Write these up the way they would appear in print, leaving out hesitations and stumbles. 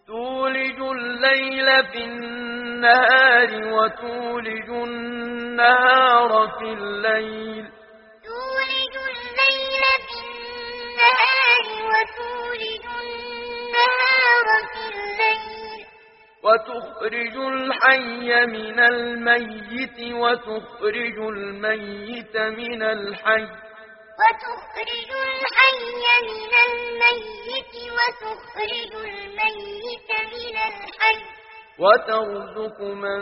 تولج الليل في النهار وتولج النهار في الليل تولج الليل في النهار وتولج النهار في الليل وتخرج الحي من الميت وتخرج الميت من الحي وتخرج الحي من الميت وتخرج الميت من الحي وترزق من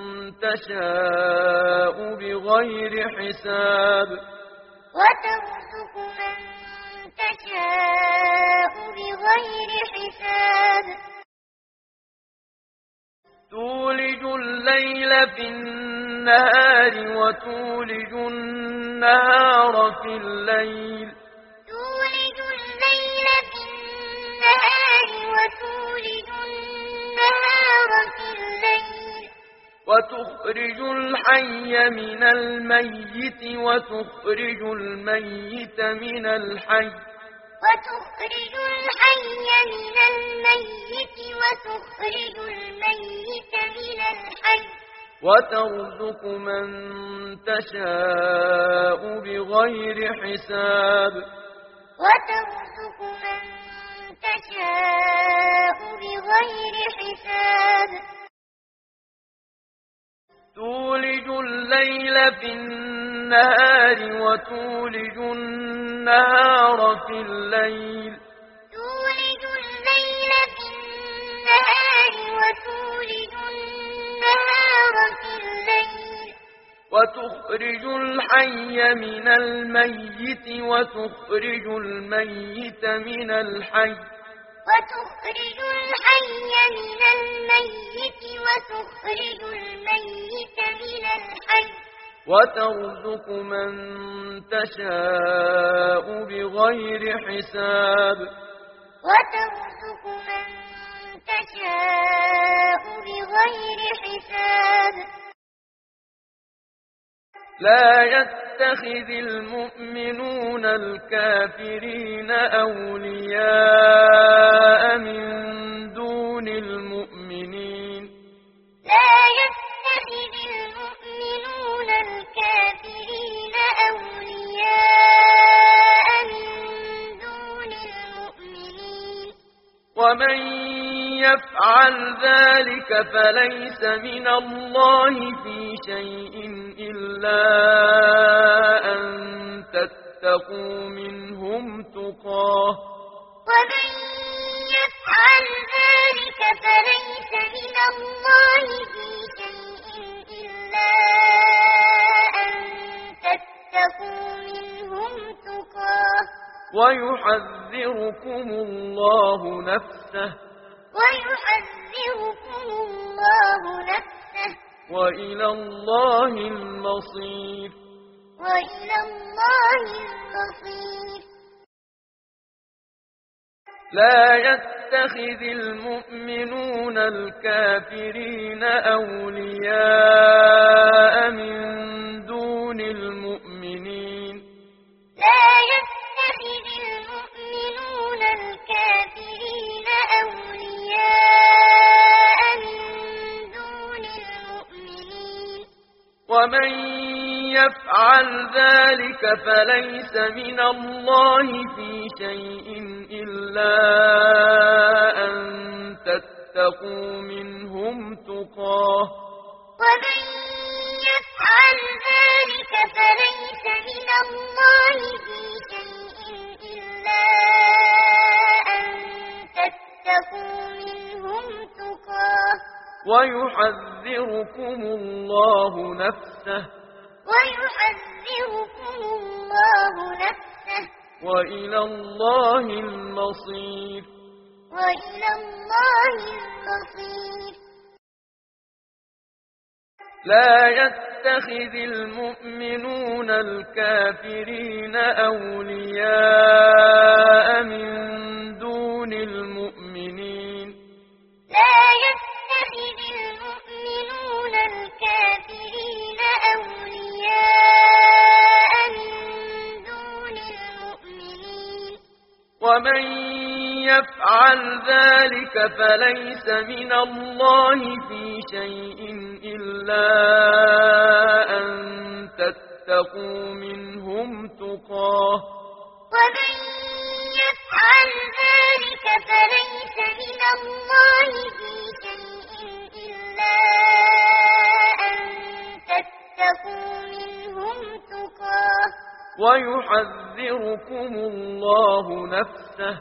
تشاء بغير حساب وترزق من تشاء بغير حساب تولج الليل في النهار وتولج النهار في الليل تولج الليل في النهار وتولج النهار في الليل وتخرج الحي من الميت وتخرج الميت من الحي وتخرج الحي من الميت وتخرج الميت من الحي وترزق من تشاء بغير حساب وترزق من تشاء بغير حساب تولج الليل في النهار وتولج النهار في الليل تولج الليل في النهار وتولج النهار في الليل وتخرج الحي من الميت وتخرج الميت من الحي وتخرج الحي من الميت وتخرج الميت من الحي وترزق من تشاء بغير حساب وترزق من تشاء بغير حساب لا يتخذ المؤمنون الكافرين أولياء من دون المؤمنين لا يتخذ المؤمنون الكافرين أولياء من دون المؤمنين ومن يفعل ذلك فليس من الله في شيء إلا أن تتقوا منهم تقاه ومن يفعل ذلك فليس من الله في شيء إلا أن تتقوا منهم تقاه ويحذركم الله نفسه ويحذركم الله نفسه وإلى الله المصير وإلى الله المصير لا يتخذ المؤمنون الكافرين أولياء من دون المؤمنين لا يتخذ المؤمنون الكافرين أولياء من دون المؤمنين ومن يفعل ذلك فليس من الله في شيء إلا أن تتقوا منهم تقاه ومن يفعل ذلك فليس من الله في شيء إلا أن تتقوا منهم تقاه ويحذركم الله نفسه ويحذركم الله نفسه وإلى الله المصير وإلى الله المصير لا يتخذ المؤمنون الكافرين أولياء من دون المؤمنين لا يتخذ المؤمنون الكافرين أولياء من دون المؤمنين ومن يفعل يفعل ذلك فليس من الله في شيء إلا أن تتقوا منهم تقاه ومن يفعل ذلك فليس من الله في شيء إلا أن تتقوا منهم تقاه ويحذركم الله نفسه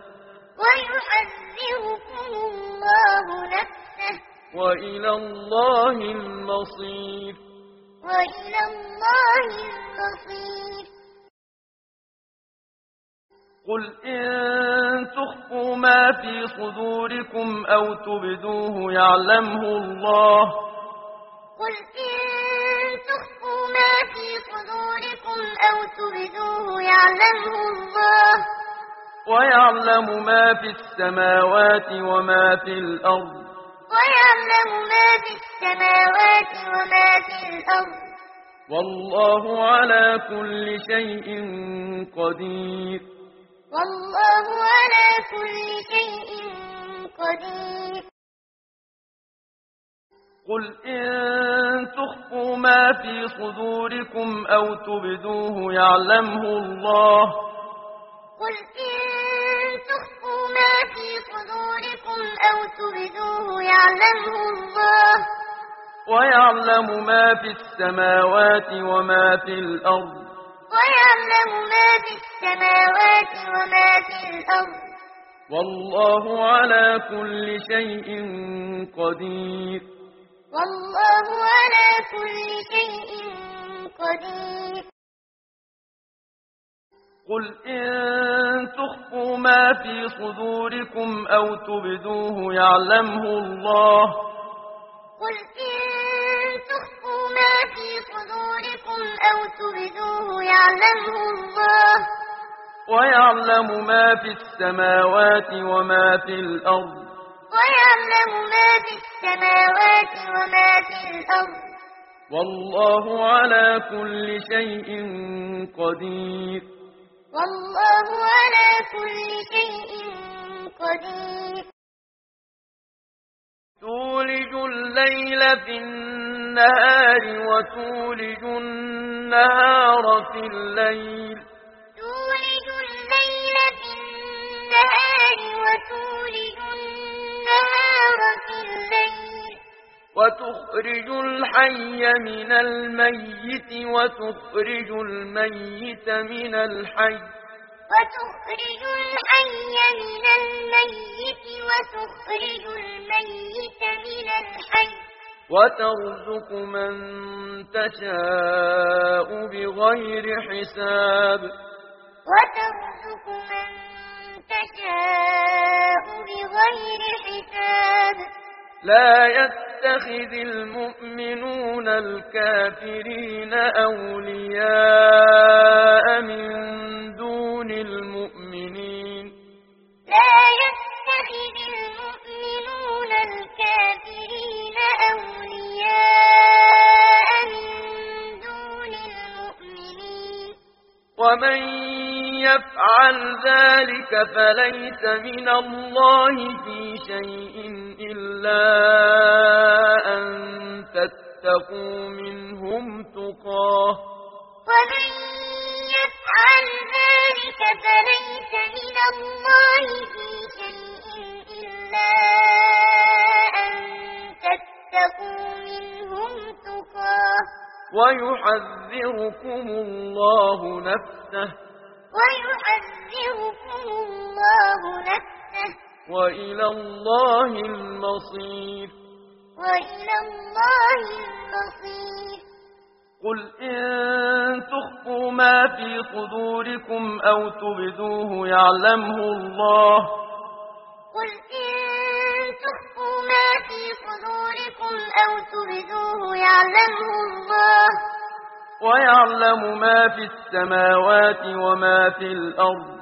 وإلى الله المصير قل إن تخفوا ما في صدوركم أو تبدوه يعلمه الله قل إن تخفوا ما في صدوركم أو تبدوه يعلمه الله ويعلم ما في السماوات وما في الأرض والله على كل شيء قدير قل إن تخفوا ما في صدوركم أو تبدوه يعلمه الله قل إن تخفوا ما في صدوركم أو تبدوه يعلمه الله ويعلم ما في السماوات وما في الأرض والله على كل شيء قدير قل إن تخفوا ما في صدوركم أو تبدوه يعلمه الله قل إن تخفوا ما في صدوركم أو تبدوه يعلمه الله ويعلم ما في السماوات وما في الأرض والله على كل شيء قدير تولج الليل في النهار وتولج النهار في الليل وتخرج الحي من الميت وتخرج الميت من الحي وترزق من تشاء بغير حساب لا يتخذ المؤمنون الكافرين أولياء من دون المؤمنين ومن يفعل ذلك فليس من الله في شيء إلا أن تتقوا منهم تقاه ومن يفعل ذلك فليس من الله في شيء إلا أن تتقوا منهم تقاه ويحذركم الله نفسه وإلى الله المصير قل إن تخفوا ما في صدوركم أو تبدوه يعلمه الله قل إن تخفوا ما في صدوركم أو تبدوه يعلمه الله ويعلم ما في السماوات وما في الأرض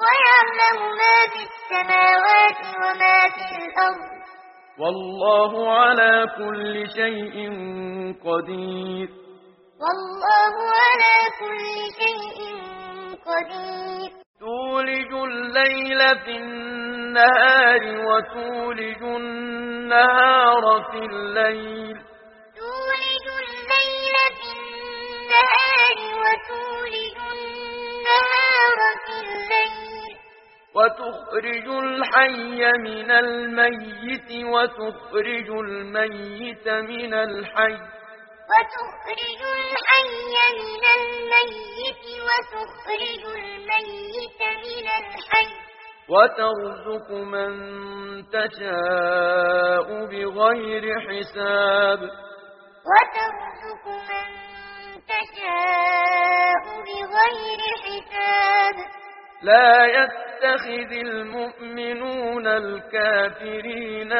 والله على كل شيء قدير والله على كل شيء قدير تولج الليل في النهار وتولج النهار في الليل تولج الليل في النهار وتولج النهار في الليل وتخرج الحي من الميت وتخرج الميت من الحي وتخرج الحي من الميت وتخرج الميت من الحي وترزق من تشاء بغير حساب وترزق من تشاء بغير حساب لا يتخذ المؤمنون الكافرين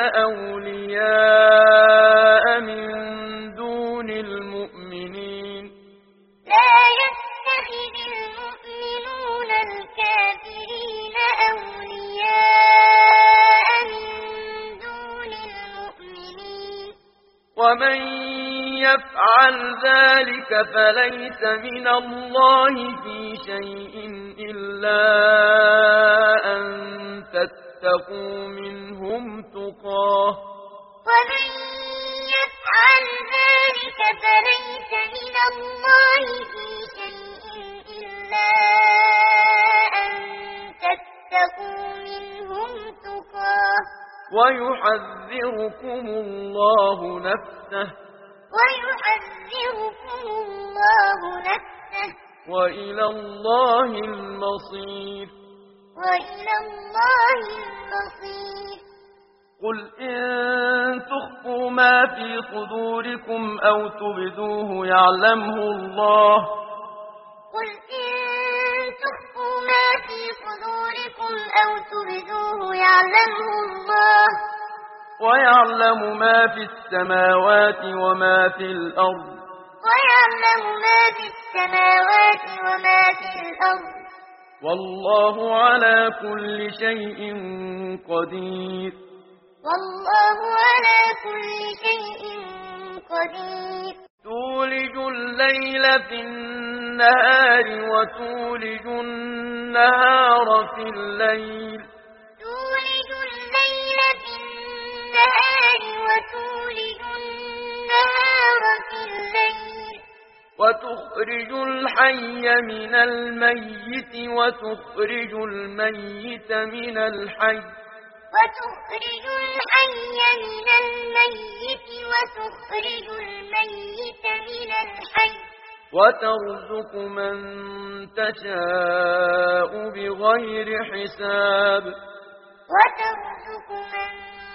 أولياء من دون المؤمنين لا يتخذ المؤمنون الكافرين أولياء من دون المؤمنين ومن يفعل ذلك فليس من الله في شيء إلا أن تتقوا منهم تقاه ومن يفعل ذلك فليس من الله في شيء إلا أن تتقوا منهم تقاه ويحذركم الله نفسه ويحذركم الله نفسه وإلى الله المصير وإلى الله المصير قل إن تخفوا ما في صدوركم أو تبدوه يعلمه الله قل إن تخفوا ما في صدوركم أو تبدوه يعلمه الله ويعلم ما في السماوات وما في الأرض ويعلم ما في السماوات وما في الأرض والله على كل شيء قدير والله على كل شيء قدير تولج الليل في النهار وتولج النهار في الليل تولج الليل في النهار وتولج النهار في الليل وتخرج الحي من الميت وتخرج الميت من الحي وتخرج الحي من الميت وتخرج الميت من الحي وترزق من تشاء بغير حساب وترزق من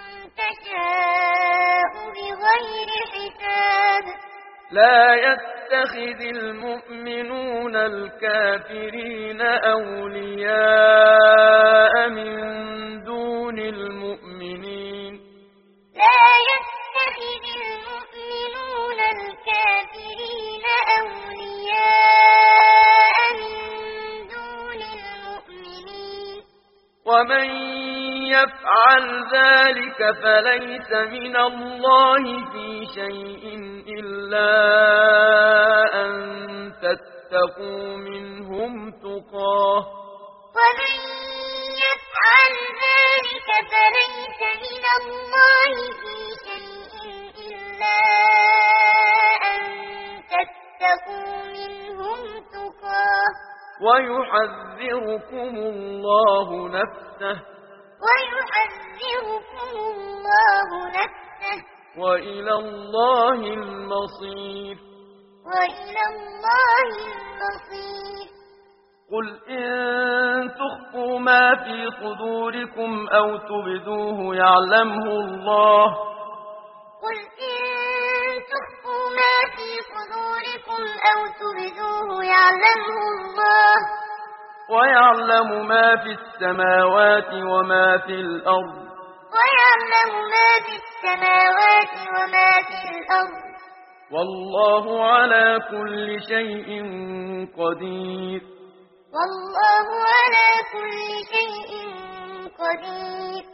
تشاء بغير حساب لا يتخذ المؤمنون الكافرين أولياء من دون المؤمنين لا يتخذ المؤمنون الكافرين أولياء من دون المؤمنين ومن يفعل ذلك فليس من الله في شيء إلا أن تتقوا منهم تقاه ومن يفعل ذلك فليس من الله في شيء إلا أن تتقوا منهم تقاه ويحذركم الله نفسه ويحذركم الله نفسه وإلى الله المصير وإلى الله المصير قل إن تخفوا ما في صدوركم أو تبدوه يعلمه الله قل إن تخفوا ما في صدوركم أو تبدوه يعلمه الله ويعلم ما في السماوات وما في الأرض ويعلم ما في السماوات وما في الأرض والله على كل شيء قدير والله على كل شيء قدير